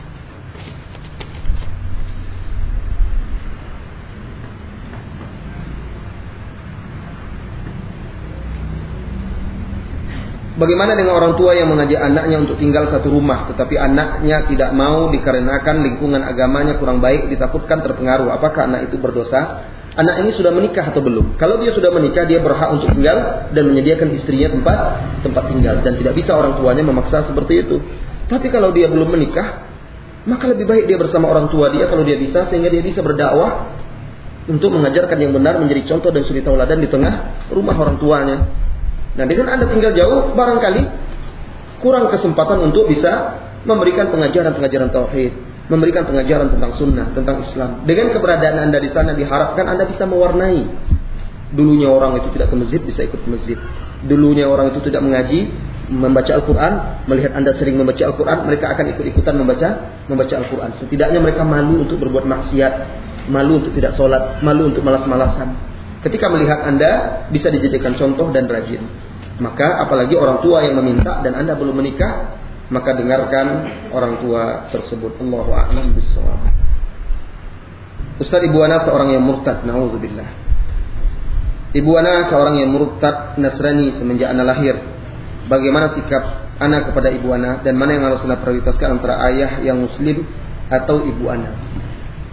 Bagaimana dengan orang tua yang mengajak anaknya untuk tinggal satu rumah, tetapi anaknya tidak mau dikarenakan lingkungan agamanya kurang baik, ditakutkan terpengaruh? Apakah anak itu berdosa? Anak ini sudah menikah atau belum? Kalau dia sudah menikah, dia berhak untuk tinggal dan menyediakan istrinya tempat tinggal, dan tidak bisa orang tuanya memaksa seperti itu. Tapi kalau dia belum menikah, maka lebih baik dia bersama orang tua dia kalau dia bisa, sehingga dia bisa berdakwah untuk mengajarkan yang benar, menjadi contoh dan suri tauladan di tengah rumah orang tuanya. Nah, dengan Anda tinggal jauh, barangkali kurang kesempatan untuk bisa memberikan pengajaran-pengajaran tauhid, memberikan pengajaran tentang sunnah, tentang Islam. Dengan keberadaan Anda di sana, diharapkan Anda bisa mewarnai. Dulunya orang itu tidak ke masjid, bisa ikut ke masjid. Dulunya orang itu tidak mengaji, membaca Al-Quran, melihat Anda sering membaca Al-Quran, mereka akan ikut-ikutan membaca Al-Quran. Setidaknya mereka malu untuk berbuat maksiat, malu untuk tidak sholat, malu untuk malas-malasan. Ketika melihat Anda bisa dijadikan contoh dan rajin. Maka apalagi orang tua yang meminta dan Anda belum menikah, maka dengarkan orang tua tersebut. Allahu a'lam bishawab. Ustaz, ibu ana seorang yang murtad, na'udzubillah. Ibu ana seorang yang murtad Nasrani semenjak ana lahir. Bagaimana sikap ana kepada ibu ana, dan mana yang harus ana prioritaskan antara ayah yang muslim atau ibu ana?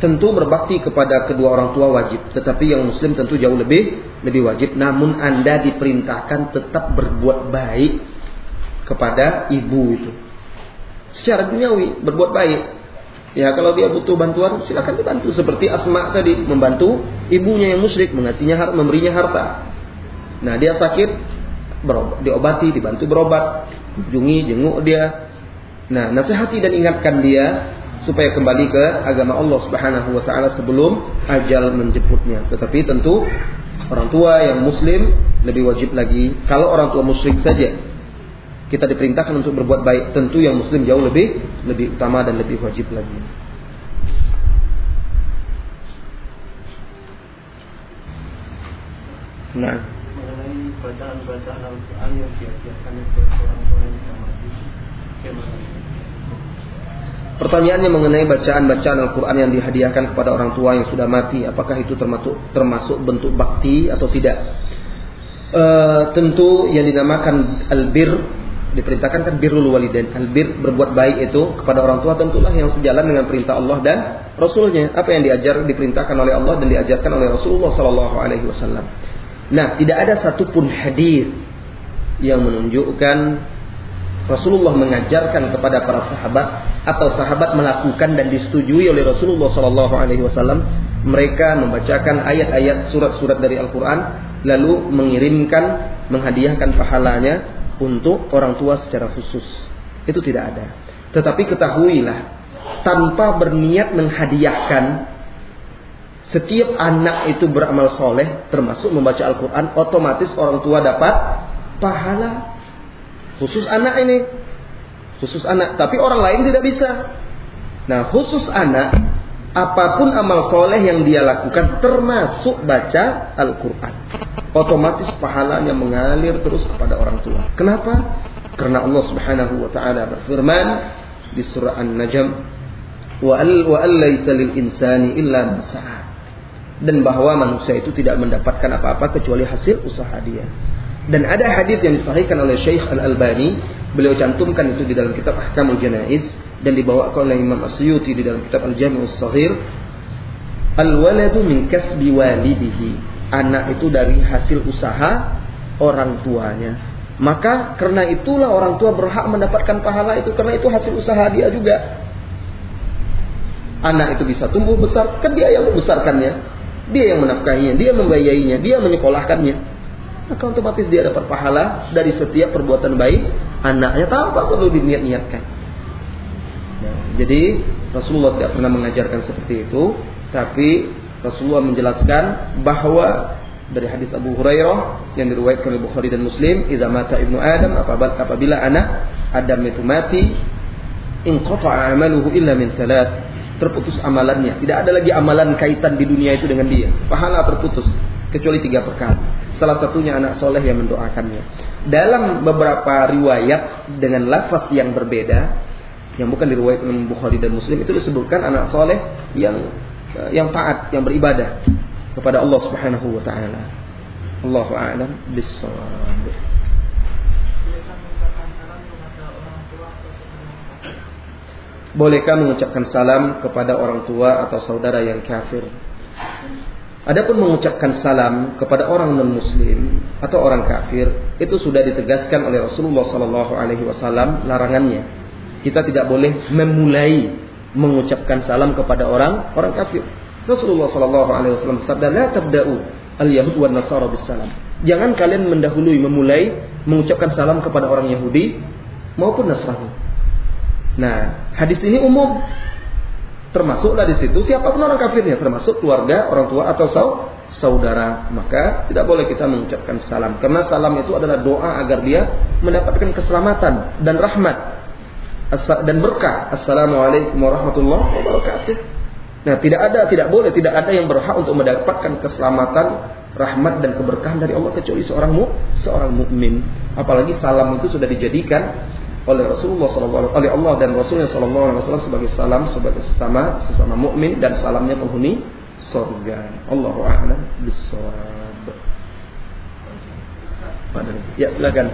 Tentu berbakti kepada kedua orang tua wajib, tetapi yang muslim tentu jauh lebih wajib. Namun Anda diperintahkan tetap berbuat baik kepada ibu itu. Secara duniawi berbuat baik. Ya, kalau dia butuh bantuan silakan dibantu, seperti Asma tadi membantu ibunya yang musyrik, memberinya harta. Nah, dia sakit, diobati, dibantu berobat, kunjungi, jenguk dia. Nah, nasihati dan ingatkan dia supaya kembali ke agama Allah Subhanahu wa taala sebelum ajal menjemputnya. Tetapi tentu orang tua yang muslim lebih wajib lagi. Kalau orang tua musyrik saja kita diperintahkan untuk berbuat baik, tentu yang muslim jauh lebih utama dan lebih wajib lagi. Nah, mengenai bacaan Al-Quran yang dihadiahkan untuk orang tua yang sudah mati, bagaimana? Pertanyaannya mengenai bacaan Al-Quran yang dihadiahkan kepada orang tua yang sudah mati, apakah itu termasuk bentuk bakti atau tidak? Tentu yang dinamakan albir, diperintahkan kan birrul walidain. Albir, berbuat baik itu kepada orang tua tentulah yang sejalan dengan perintah Allah dan Rasulnya. Apa yang diperintahkan oleh Allah dan diajarkan oleh Rasulullah SAW. Nah, tidak ada satupun hadis yang menunjukkan Rasulullah mengajarkan kepada para sahabat atau sahabat melakukan dan disetujui oleh Rasulullah SAW. Mereka membacakan ayat-ayat surat-surat dari Al-Quran lalu menghadiahkan pahalanya untuk orang tua secara khusus. Itu tidak ada. Tetapi ketahuilah, tanpa berniat menghadiahkan, setiap anak itu beramal soleh termasuk membaca Al-Quran, otomatis orang tua dapat pahala. Khusus anak ini, khusus anak. Tapi orang lain tidak bisa. Nah, khusus anak, apapun amal soleh yang dia lakukan termasuk baca Al-Quran, otomatis pahalanya mengalir terus kepada orang tua. Kenapa? Karena Allah Subhanahu wa taala berfirman di surah An-Najm, wa allaysa lil insani illa ma sa'a. Dan bahwa manusia itu tidak mendapatkan apa-apa kecuali hasil usaha dia. Dan ada hadis yang disahihkan oleh Syekh Al-Albani, beliau cantumkan itu di dalam kitab Ahkamul Janaiz dan dibawakan oleh Imam As-Suyuti di dalam kitab Al-Jami' As-Shaghir. Al-waladu min kasbi walidihi. Anak itu dari hasil usaha orang tuanya. Maka karena itulah orang tua berhak mendapatkan pahala itu, karena itu hasil usaha dia juga. Anak itu bisa tumbuh besar, kan dia yang membesarkannya, dia yang menafkahinya, dia membiayainya, dia menyekolahkannya. Maka otomatis dia dapat pahala dari setiap perbuatan baik anaknya tanpa perlu diniat-niatkan. Nah, jadi Rasulullah tidak pernah mengajarkan seperti itu, tapi Rasulullah menjelaskan bahwa dari hadis Abu Hurairah yang diriwayatkan oleh Bukhari dan Muslim, idza mata ibnu Adam, apabila anak Adam itu mati, inqata'a amaluhu illa min salat, terputus amalannya. Tidak ada lagi amalan kaitan di dunia itu dengan dia. Pahala terputus kecuali 3 perkara. Salah satunya anak soleh yang mendoakannya. Dalam beberapa riwayat dengan lafaz yang berbeda, yang bukan diriwayatkan oleh Bukhari dan Muslim, itu disebutkan anak soleh yang taat, yang beribadah kepada Allah Subhanahu wa taala. Allahu a'lam bis-shawab. Bolehkah mengucapkan salam kepada orang tua atau saudara yang kafir? Adapun mengucapkan salam kepada orang non-muslim atau orang kafir, itu sudah ditegaskan oleh Rasulullah SAW larangannya. Kita tidak boleh memulai mengucapkan salam kepada orang kafir. Rasulullah SAW bersabda, la tabda'u al-yahud wan nasara bis salam. Jangan kalian memulai mengucapkan salam kepada orang Yahudi maupun Nasrani. Nah, hadis ini umum. Termasuklah di situ siapapun orang kafirnya, termasuk keluarga, orang tua atau saudara. Maka tidak boleh kita mengucapkan salam, karena salam itu adalah doa agar dia mendapatkan keselamatan dan rahmat dan berkah. Assalamualaikum warahmatullahi wabarakatuh. Nah, tidak ada yang berhak untuk mendapatkan keselamatan, rahmat dan keberkahan dari Allah kecuali seorang mukmin. Apalagi salam itu sudah dijadikan oleh Rasulullah oleh Allah dan Rasulnya sallallahu alaihi wasallam sebagai salam, sebagai sesama mukmin, dan salamnya penghuni surga. Allahu a'lam bis-shawab. Ya, silakan.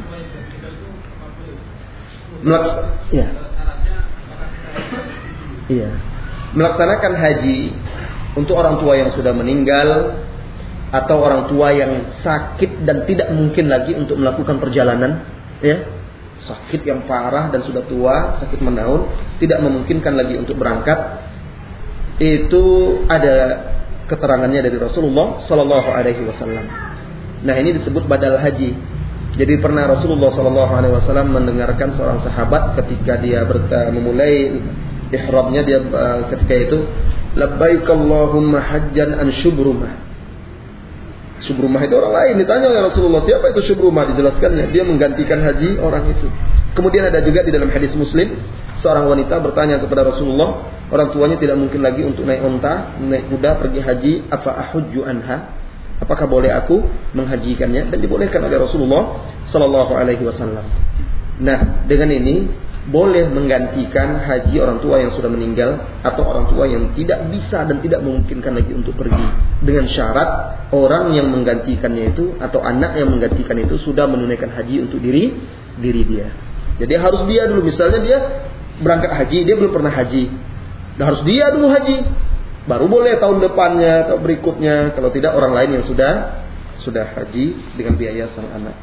Ya. Iya. Melaksanakan haji untuk orang tua yang sudah meninggal atau orang tua yang sakit dan tidak mungkin lagi untuk melakukan perjalanan, ya. Sakit yang parah dan sudah tua, sakit menaun, tidak memungkinkan lagi untuk berangkat. Itu ada keterangannya dari Rasulullah sallallahu alaihi wasallam. Nah, ini disebut badal haji. Jadi pernah Rasulullah sallallahu alaihi wasallam mendengarkan seorang sahabat ketika dia memulai ihramnya, dia ketika itu labbaik Allahumma hajjan an Syubrumah. Syubrumah itu orang lain. Ditanya oleh Rasulullah, siapa itu Syubrumah? Dijelaskannya, dia menggantikan haji orang itu. Kemudian ada juga di dalam hadis Muslim, seorang wanita bertanya kepada Rasulullah, orang tuanya tidak mungkin lagi untuk naik unta, naik kuda pergi haji, afa ahujju anha? Apakah boleh aku menghajikannya? Dan dibolehkan oleh Rasulullah sallallahu alaihi wasallam. Nah, dengan ini boleh menggantikan haji orang tua yang sudah meninggal atau orang tua yang tidak bisa dan tidak memungkinkan lagi untuk pergi, dengan syarat orang yang menggantikannya itu atau anak yang menggantikan itu sudah menunaikan haji untuk diri dia. Jadi harus dia dulu, misalnya dia berangkat haji, dia belum pernah haji, dan harus dia dulu haji, baru boleh tahun depannya atau berikutnya, kalau tidak orang lain yang sudah haji dengan biaya sang anak.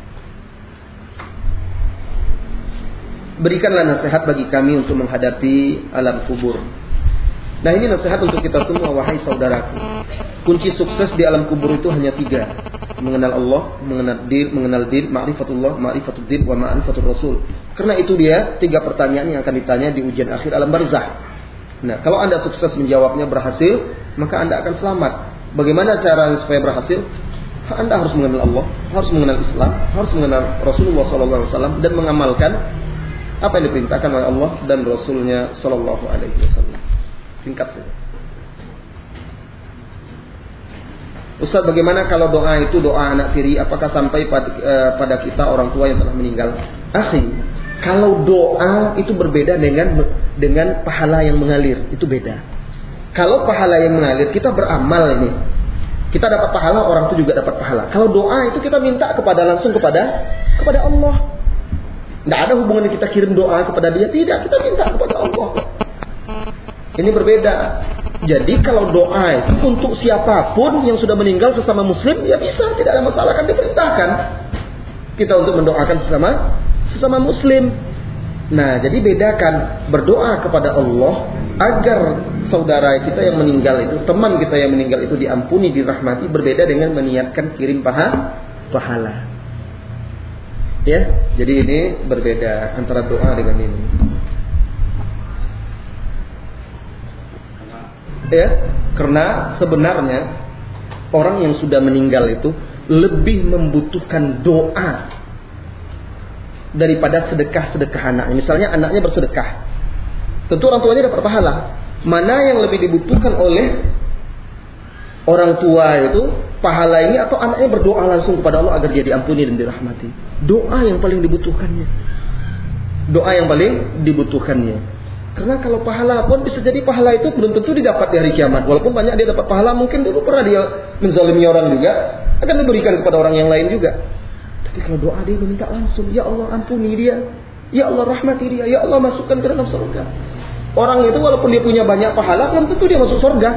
Berikanlah nasihat bagi kami untuk menghadapi alam kubur. Nah, ini nasihat untuk kita semua, wahai saudaraku. Kunci sukses di alam kubur itu hanya 3. Mengenal Allah, mengenal din, ma'rifatullah, ma'rifatud din, wa ma'rifatur rasul. Karena itu dia 3 pertanyaan yang akan ditanya di ujian akhir alam barzakh. Nah, kalau Anda sukses menjawabnya, berhasil, maka Anda akan selamat. Bagaimana cara supaya berhasil? Anda harus mengenal Allah, harus mengenal Islam, harus mengenal Rasulullah SAW, dan mengamalkan apa yang diperintahkan oleh Allah dan Rasulnya Sallallahu Alaihi Wasallam. Singkat saja. Ustaz, bagaimana kalau doa itu doa anak tiri? Apakah sampai pada kita orang tua yang telah meninggal? Akhi, kalau doa itu berbeda dengan pahala yang mengalir, itu beda. Kalau pahala yang mengalir, kita beramal ini, kita dapat pahala, orang itu juga dapat pahala. Kalau doa itu kita minta langsung kepada Allah. Tidak ada hubungan kita kirim doa kepada dia. Tidak, kita minta kepada Allah. Ini berbeda. Jadi kalau doa itu untuk siapapun yang sudah meninggal sesama muslim, ya bisa, tidak ada masalah, kan diperintahkan kita untuk mendoakan sesama muslim. Nah, jadi bedakan berdoa kepada Allah agar saudara kita yang meninggal itu, teman kita yang meninggal itu diampuni, dirahmati, berbeda dengan meniatkan kirim pahala. Ya, jadi ini berbeda antara doa dengan ini. Ya, karena sebenarnya orang yang sudah meninggal itu lebih membutuhkan doa daripada sedekah anaknya. Misalnya anaknya bersedekah, tentu orang tuanya dapat pahala. Mana yang lebih dibutuhkan oleh orang tua itu, pahala ini atau anaknya berdoa langsung kepada Allah agar dia diampuni dan dirahmati? Doa yang paling dibutuhkannya. Doa yang paling dibutuhkannya. Karena kalau pahala pun bisa jadi pahala itu belum tentu didapat di hari kiamat. Walaupun banyak dia dapat pahala, mungkin dulu pernah dia menzalimi orang juga, akan diberikan kepada orang yang lain juga. Tapi kalau doa dia meminta langsung, ya Allah ampuni dia, ya Allah rahmati dia, ya Allah masukkan ke dalam surga. Orang itu walaupun dia punya banyak pahala, belum tentu dia masuk surga.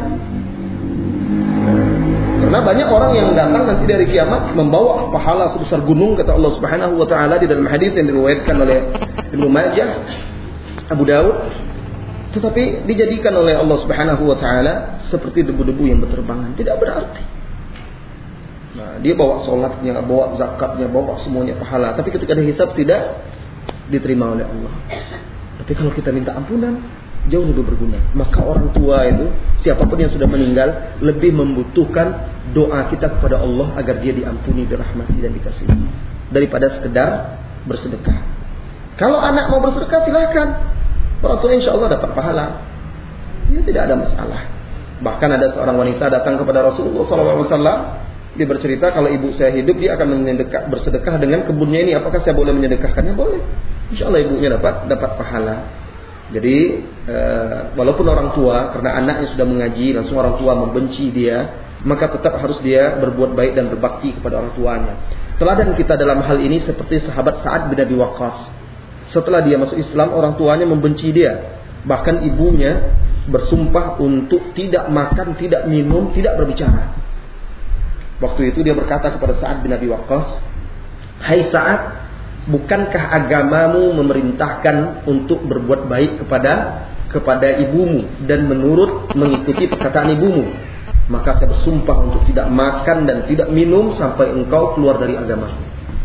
Karena banyak orang yang datang nanti dari kiamat membawa pahala sebesar gunung, kata Allah Subhanahu wa taala di dalam hadis yang diriwayatkan oleh Ibnu Majah, Abu Daud, tetapi dijadikan oleh Allah Subhanahu wa taala seperti debu-debu yang berterbangan, tidak berarti. Nah, dia bawa salatnya, bawa zakatnya, bawa semuanya pahala, tapi ketika dihisab tidak diterima oleh Allah. Tapi kalau kita minta ampunan, jauh lebih berguna. Maka orang tua itu, siapapun yang sudah meninggal, lebih membutuhkan doa kita kepada Allah agar dia diampuni, dirahmati dan dikasihi, daripada sekedar bersedekah. Kalau anak mau bersedekah, silakan. Orang tua insya Allah dapat pahala. Ya, tidak ada masalah. Bahkan ada seorang wanita datang kepada Rasulullah SAW. Dia bercerita, kalau ibu saya hidup, dia akan bersedekah dengan kebunnya ini. Apakah saya boleh menyedekahkannya? Boleh. Insya Allah ibunya dapat pahala. Jadi walaupun orang tua, karena anaknya sudah mengaji, langsung orang tua membenci dia, maka tetap harus dia berbuat baik dan berbakti kepada orang tuanya. Teladan kita dalam hal ini seperti sahabat Sa'ad bin Abi Waqqas. Setelah dia masuk Islam, orang tuanya membenci dia. Bahkan ibunya bersumpah untuk tidak makan, tidak minum, tidak berbicara. Waktu itu dia berkata kepada Sa'ad bin Abi Waqqas, "Hai Sa'ad, bukankah agamamu memerintahkan untuk berbuat baik kepada ibumu dan mengikuti perkataan ibumu? Maka saya bersumpah untuk tidak makan dan tidak minum sampai engkau keluar dari agamamu."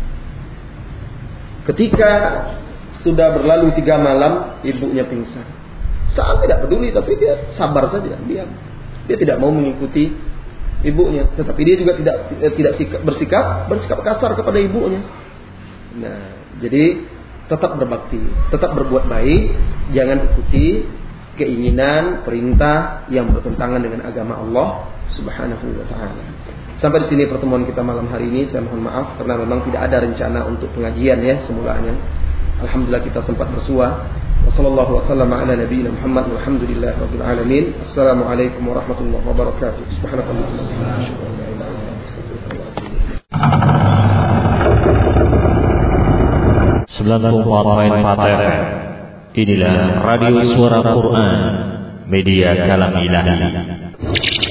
Ketika sudah berlalu 3 malam, ibunya pingsan. Sa'ad tidak peduli, tapi dia sabar saja, diam. Dia tidak mau mengikuti ibunya, tetapi dia juga tidak bersikap kasar kepada ibunya. Nah, jadi tetap berbakti, tetap berbuat baik, jangan ikuti keinginan, perintah yang bertentangan dengan agama Allah Subhanahu wa taala. Sampai di sini pertemuan kita malam hari ini. Saya mohon maaf karena memang tidak ada rencana untuk pengajian ya semulanya. Alhamdulillah kita sempat bersua. Wassallallahu wasallam ala nabiyina Muhammad walhamdulillahi rabbil alamin. Assalamualaikum warahmatullahi wabarakatuh. Subhanakallahumma wa bihamdika. Inilah Radio Suara Quran, media kalam ilahi.